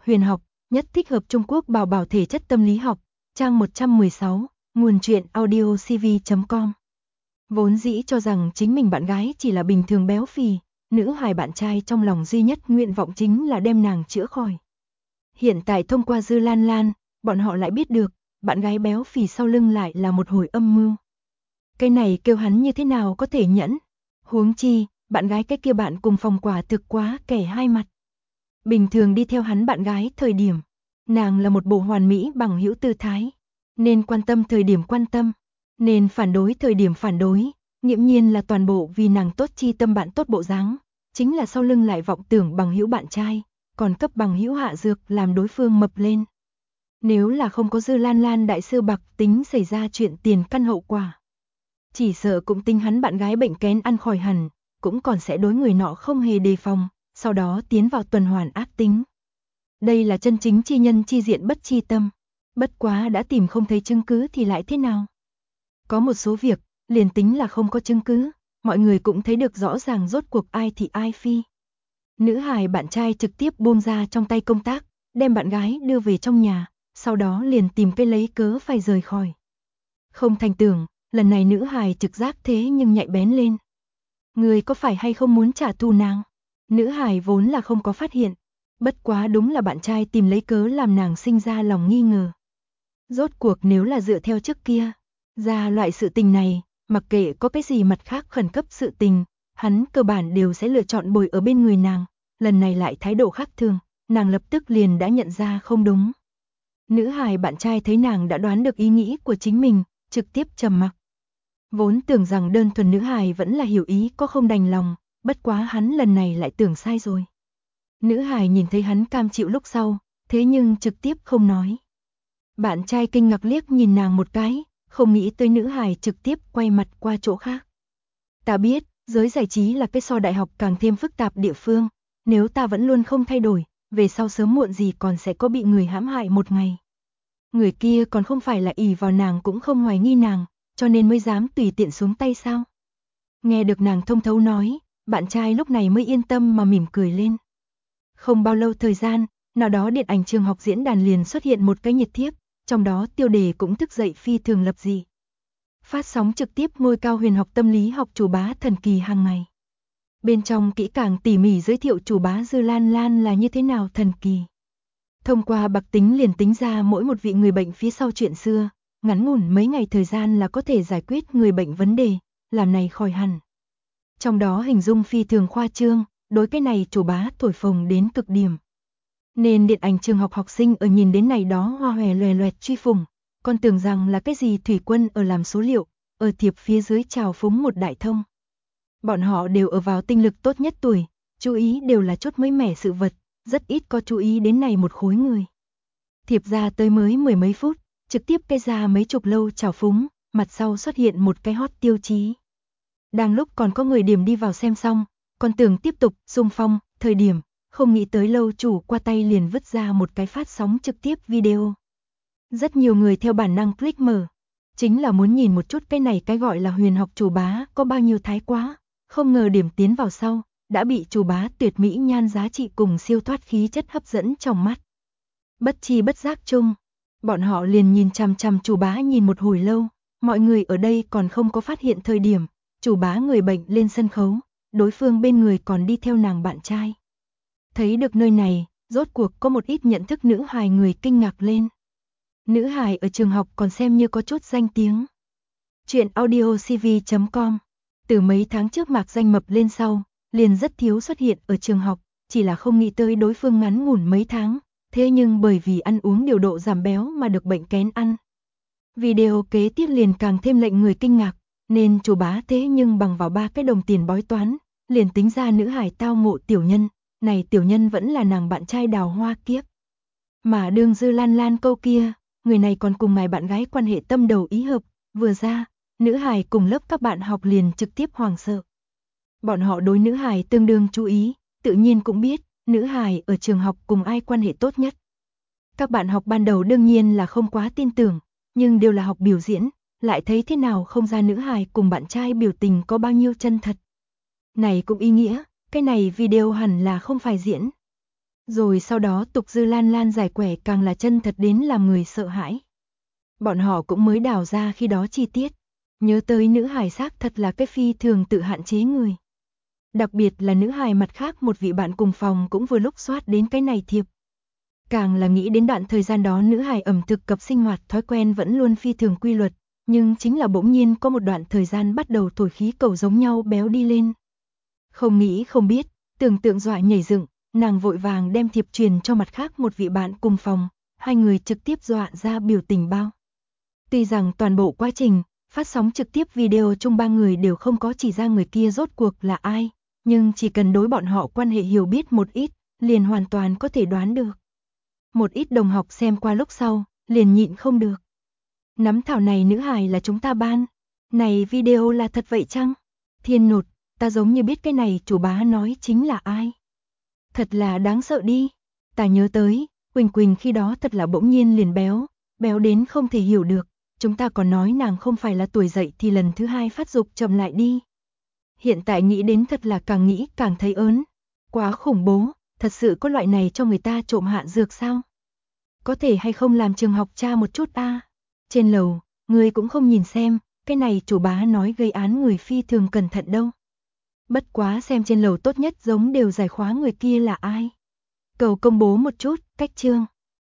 Huyền học, nhất thích hợp Trung Quốc bảo bảo thể chất tâm lý học, trang 116, nguồn truyện audiocv.com. Vốn dĩ cho rằng chính mình bạn gái chỉ là bình thường béo phì, nữ hài bạn trai trong lòng duy nhất nguyện vọng chính là đem nàng chữa khỏi. Hiện tại thông qua Dư Lan Lan, bọn họ lại biết được, bạn gái béo phì sau lưng lại là một hồi âm mưu. Cái này kêu hắn như thế nào có thể nhẫn, huống chi, bạn gái cái kia bạn cùng phòng quả thực quá kẻ hai mặt. Bình thường đi theo hắn bạn gái thời điểm, nàng là một bộ hoàn mỹ bằng hữu tư thái, nên quan tâm thời điểm quan tâm, nên phản đối thời điểm phản đối, nghiễm nhiên là toàn bộ vì nàng tốt chi tâm bạn tốt bộ dáng, chính là sau lưng lại vọng tưởng bằng hữu bạn trai, còn cấp bằng hữu hạ dược làm đối phương mập lên. Nếu là không có Dư Lan Lan đại sư bạc tính xảy ra chuyện tiền căn hậu quả, chỉ sợ cũng tính hắn bạn gái bệnh kén ăn khỏi hẳn, cũng còn sẽ đối người nọ không hề đề phòng, sau đó tiến vào tuần hoàn ác tính. Đây là chân chính chi nhân chi diện bất chi tâm, bất quá đã tìm không thấy chứng cứ thì lại thế nào? Có một số việc, liền tính là không có chứng cứ, mọi người cũng thấy được rõ ràng rốt cuộc ai thì ai phi. Nữ hài bạn trai trực tiếp buông ra trong tay công tác, đem bạn gái đưa về trong nhà, sau đó liền tìm cái lấy cớ phải rời khỏi. Không thành tưởng, lần này nữ hài trực giác thế nhưng nhạy bén lên. Người có phải hay không muốn trả thù nàng? Nữ hài vốn là không có phát hiện, bất quá đúng là bạn trai tìm lấy cớ làm nàng sinh ra lòng nghi ngờ. Rốt cuộc nếu là dựa theo trước kia, ra loại sự tình này, mặc kệ có cái gì mặt khác khẩn cấp sự tình, hắn cơ bản đều sẽ lựa chọn bồi ở bên người nàng, lần này lại thái độ khác thường, nàng lập tức liền đã nhận ra không đúng. Nữ hài bạn trai thấy nàng đã đoán được ý nghĩ của chính mình, trực tiếp trầm mặc. Vốn tưởng rằng đơn thuần nữ hài vẫn là hiểu ý có không đành lòng, bất quá hắn lần này lại tưởng sai rồi. Nữ hài nhìn thấy hắn cam chịu lúc sau, thế nhưng trực tiếp không nói. Bạn trai kinh ngạc liếc nhìn nàng một cái, không nghĩ tới nữ hài trực tiếp quay mặt qua chỗ khác. Ta biết, giới giải trí là cái so đại học càng thêm phức tạp địa phương, nếu ta vẫn luôn không thay đổi, về sau sớm muộn gì còn sẽ có bị người hãm hại một ngày. Người kia còn không phải là ỷ vào nàng cũng không hoài nghi nàng, cho nên mới dám tùy tiện xuống tay sao? Nghe được nàng thông thấu nói, bạn trai lúc này mới yên tâm mà mỉm cười lên. Không bao lâu thời gian, nào đó điện ảnh trường học diễn đàn liền xuất hiện một cái nhiệt thiếp, trong đó tiêu đề cũng thức dậy phi thường lập dị. Phát sóng trực tiếp ngôi cao huyền học tâm lý học chủ bá thần kỳ hàng ngày. Bên trong kỹ càng tỉ mỉ giới thiệu chủ bá Dư Lan Lan là như thế nào thần kỳ. Thông qua bạc tính liền tính ra mỗi một vị người bệnh phía sau chuyện xưa, ngắn ngủn mấy ngày thời gian là có thể giải quyết người bệnh vấn đề, làm này khỏi hẳn. Trong đó hình dung phi thường khoa trương, đối cái này chủ bá thổi phồng đến cực điểm. Nên điện ảnh trường học học sinh ở nhìn đến này đó hoa hòe loè loẹt truy phủng, còn tưởng rằng là cái gì thủy quân ở làm số liệu, ở thiệp phía dưới trào phúng một đại thông. Bọn họ đều ở vào tinh lực tốt nhất tuổi, chú ý đều là chút mới mẻ sự vật, rất ít có chú ý đến này một khối người. Thiệp ra tới mới mười mấy phút, trực tiếp cây ra mấy chục lâu trào phúng, mặt sau xuất hiện một cái hot tiêu chí. Đang lúc còn có người điểm đi vào xem xong, còn tưởng tiếp tục xung phong, thời điểm, không nghĩ tới lâu chủ qua tay liền vứt ra một cái phát sóng trực tiếp video. Rất nhiều người theo bản năng click mở, chính là muốn nhìn một chút cái này cái gọi là huyền học chủ bá có bao nhiêu thái quá, không ngờ điểm tiến vào sau, đã bị chủ bá tuyệt mỹ nhan giá trị cùng siêu thoát khí chất hấp dẫn trong mắt. Bất chi bất giác chung, bọn họ liền nhìn chằm chằm chủ bá nhìn một hồi lâu, mọi người ở đây còn không có phát hiện thời điểm, chủ bá người bệnh lên sân khấu, đối phương bên người còn đi theo nàng bạn trai. Thấy được nơi này, rốt cuộc có một ít nhận thức nữ hài người kinh ngạc lên. Nữ hài ở trường học còn xem như có chút danh tiếng. Chuyện audiocv.com. Từ mấy tháng trước mạc danh mập lên sau, liền rất thiếu xuất hiện ở trường học, chỉ là không nghĩ tới đối phương ngắn ngủn mấy tháng, thế nhưng bởi vì ăn uống điều độ giảm béo mà được bệnh kén ăn. Video kế tiếp liền càng thêm lệnh người kinh ngạc, nên chủ bá thế nhưng bằng vào 3 cái đồng tiền bói toán, liền tính ra nữ hải tao ngộ tiểu nhân, này tiểu nhân vẫn là nàng bạn trai Đào Hoa kiếp. Mà đương Dư Lan Lan câu kia, người này còn cùng ngài bạn gái quan hệ tâm đầu ý hợp, vừa ra, nữ hài cùng lớp các bạn học liền trực tiếp hoảng sợ. Bọn họ đối nữ hài tương đương chú ý, tự nhiên cũng biết, nữ hài ở trường học cùng ai quan hệ tốt nhất. Các bạn học ban đầu đương nhiên là không quá tin tưởng, nhưng đều là học biểu diễn, lại thấy thế nào không ra nữ hài cùng bạn trai biểu tình có bao nhiêu chân thật. Này cũng ý nghĩa, cái này video hẳn là không phải diễn. Rồi sau đó tục dư lan lan giải quẻ càng là chân thật đến làm người sợ hãi. Bọn họ cũng mới đào ra khi đó chi tiết. Nhớ tới nữ hài xác thật là cái phi thường tự hạn chế người. Đặc biệt là nữ hài mặt khác một vị bạn cùng phòng cũng vừa lúc soát đến cái này thiệp. Càng là nghĩ đến đoạn thời gian đó nữ hài ẩm thực cập sinh hoạt thói quen vẫn luôn phi thường quy luật, nhưng chính là bỗng nhiên có một đoạn thời gian bắt đầu thổi khí cầu giống nhau béo đi lên. Không nghĩ không biết, tưởng tượng dọa nhảy dựng, nàng vội vàng đem thiệp truyền cho mặt khác một vị bạn cùng phòng, hai người trực tiếp dọa ra biểu tình bao. Tuy rằng toàn bộ quá trình, phát sóng trực tiếp video chung ba người đều không có chỉ ra người kia rốt cuộc là ai, nhưng chỉ cần đối bọn họ quan hệ hiểu biết một ít, liền hoàn toàn có thể đoán được. Một ít đồng học xem qua lúc sau, liền nhịn không được. Nắm thảo này nữ hài là chúng ta ban. Này video là thật vậy chăng? Thiên nột, ta giống như biết cái này chủ bá nói chính là ai. Thật là đáng sợ đi. Ta nhớ tới, Quỳnh Quỳnh khi đó thật là bỗng nhiên liền béo, béo đến không thể hiểu được. Chúng ta còn nói nàng không phải là tuổi dậy thì lần thứ hai phát dục chậm lại đi. Hiện tại nghĩ đến thật là càng nghĩ càng thấy ớn. Quá khủng bố, thật sự có loại này cho người ta trộm hạ dược sao? Có thể hay không làm trường học tra một chút a? Trên lầu, người cũng không nhìn xem, cái này chủ bá nói gây án người phi thường cẩn thận đâu. Bất quá xem trên lầu tốt nhất giống đều giải khóa người kia là ai. Cầu công bố một chút, cách chương.